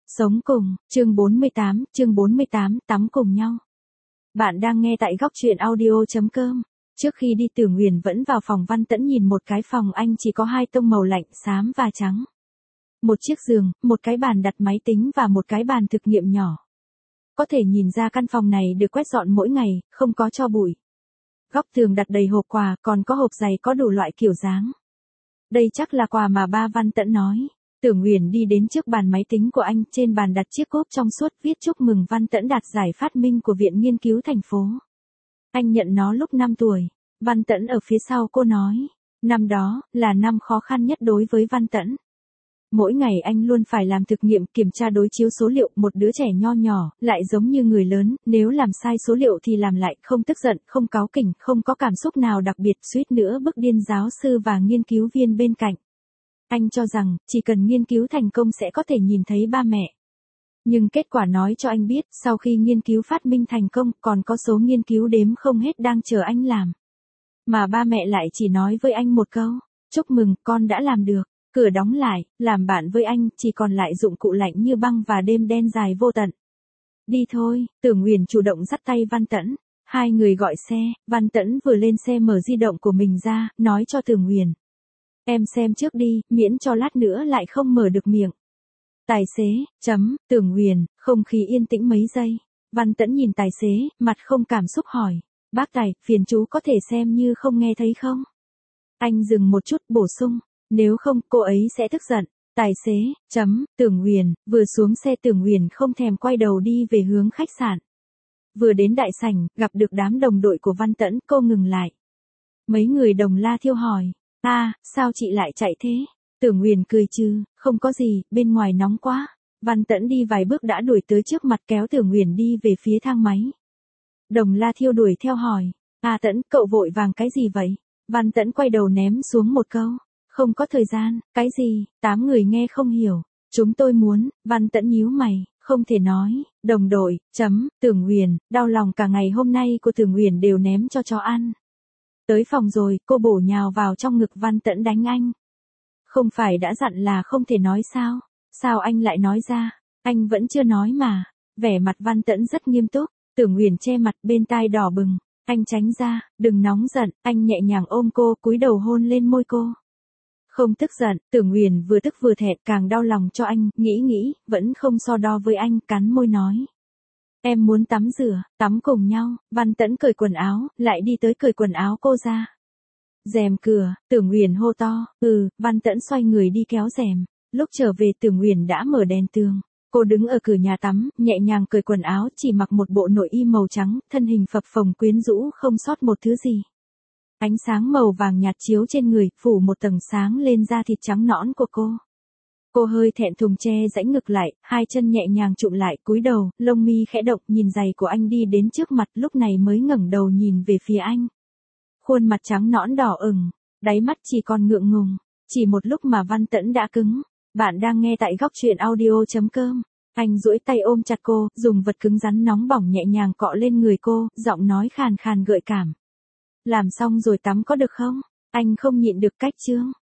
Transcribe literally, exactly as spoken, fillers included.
Sống cùng, chương bốn mươi tám, chương bốn mươi tám, tắm cùng nhau. Bạn đang nghe tại góc truyện audio.com. Trước khi đi Tử Nguyền vẫn vào phòng Văn Tẫn nhìn một cái phòng anh chỉ có hai tông màu lạnh xám và trắng. Một chiếc giường, một cái bàn đặt máy tính và một cái bàn thực nghiệm nhỏ. Có thể nhìn ra căn phòng này được quét dọn mỗi ngày, không có tro bụi. Góc tường đặt đầy hộp quà, còn có hộp giày có đủ loại kiểu dáng. Đây chắc là quà mà ba Văn Tẫn nói. Tử Nguyền đi đến trước bàn máy tính của anh, trên bàn đặt chiếc cốp trong suốt viết chúc mừng Văn Tẫn đạt giải phát minh của Viện Nghiên cứu thành phố. Anh nhận nó lúc năm tuổi. Văn Tẫn ở phía sau cô nói, năm đó là năm khó khăn nhất đối với Văn Tẫn. Mỗi ngày anh luôn phải làm thực nghiệm, kiểm tra đối chiếu số liệu, một đứa trẻ nho nhỏ, lại giống như người lớn, nếu làm sai số liệu thì làm lại, không tức giận, không cáu kỉnh, không có cảm xúc nào đặc biệt, suýt nữa bức điên giáo sư và nghiên cứu viên bên cạnh. Anh cho rằng, chỉ cần nghiên cứu thành công sẽ có thể nhìn thấy ba mẹ. Nhưng kết quả nói cho anh biết, sau khi nghiên cứu phát minh thành công, còn có số nghiên cứu đếm không hết đang chờ anh làm. Mà ba mẹ lại chỉ nói với anh một câu, chúc mừng, con đã làm được. Cửa đóng lại, làm bạn với anh, chỉ còn lại dụng cụ lạnh như băng và đêm đen dài vô tận. Đi thôi, Tử Nguyền chủ động dắt tay Văn Tẫn. Hai người gọi xe, Văn Tẫn vừa lên xe mở di động của mình ra, nói cho Tử Nguyền. Em xem trước đi, miễn cho lát nữa lại không mở được miệng. Tài xế, chấm, Tử Nguyền, không khí yên tĩnh mấy giây. Văn Tẫn nhìn tài xế, mặt không cảm xúc hỏi. Bác tài, phiền chú có thể xem như không nghe thấy không? Anh dừng một chút, bổ sung. Nếu không, cô ấy sẽ tức giận. Tài xế, chấm, Tử Nguyền, vừa xuống xe Tử Nguyền không thèm quay đầu đi về hướng khách sạn. Vừa đến đại sảnh, gặp được đám đồng đội của Văn Tẫn, cô ngừng lại. Mấy người đồng la thiêu hỏi. À, sao chị lại chạy thế? Tử Nguyền cười trừ, không có gì, bên ngoài nóng quá. Văn Tẫn đi vài bước đã đuổi tới trước mặt kéo Tử Nguyền đi về phía thang máy. Đồng la thiêu đuổi theo hỏi. À Tẫn, cậu vội vàng cái gì vậy? Văn Tẫn quay đầu ném xuống một câu. Không có thời gian, cái gì? Tám người nghe không hiểu. Chúng tôi muốn, Văn Tẫn nhíu mày, không thể nói. Đồng đội, chấm, Tử Nguyền, đau lòng cả ngày hôm nay của Tử Nguyền đều ném cho chó ăn. Tới phòng rồi, cô bổ nhào vào trong ngực Văn Tẫn đánh anh. Không phải đã dặn là không thể nói sao? Sao anh lại nói ra? Anh vẫn chưa nói mà. Vẻ mặt Văn Tẫn rất nghiêm túc. Tử Nguyền che mặt, bên tai đỏ bừng. Anh tránh ra, đừng nóng giận. Anh nhẹ nhàng ôm cô, cúi đầu hôn lên môi cô. Không tức giận, Tử Nguyền vừa tức vừa thẹn, càng đau lòng cho anh, nghĩ nghĩ, vẫn không so đo với anh, cắn môi nói. Em muốn tắm rửa, tắm cùng nhau. Văn Tẫn cởi quần áo, lại đi tới cởi quần áo cô ra. Rèm cửa, Tử Nguyền hô to, ừ, Văn Tẫn xoay người đi kéo rèm. Lúc trở về Tử Nguyền đã mở đèn tường. Cô đứng ở cửa nhà tắm, nhẹ nhàng cởi quần áo, chỉ mặc một bộ nội y màu trắng, thân hình phập phồng quyến rũ không sót một thứ gì. Ánh sáng màu vàng nhạt chiếu trên người, phủ một tầng sáng lên da thịt trắng nõn của cô. Cô hơi thẹn thùng che rãnh ngực lại, hai chân nhẹ nhàng chụm lại, cúi đầu, lông mi khẽ động, nhìn giày của anh đi đến trước mặt, lúc này mới ngẩng đầu nhìn về phía anh. Khuôn mặt trắng nõn đỏ ửng, đáy mắt chỉ còn ngượng ngùng, chỉ một lúc mà Văn Tẫn đã cứng. Bạn đang nghe tại góc truyện audio.com. Anh duỗi tay ôm chặt cô, dùng vật cứng rắn nóng bỏng nhẹ nhàng cọ lên người cô, giọng nói khàn khàn gợi cảm. Làm xong rồi tắm có được không? Anh không nhịn được cách chương.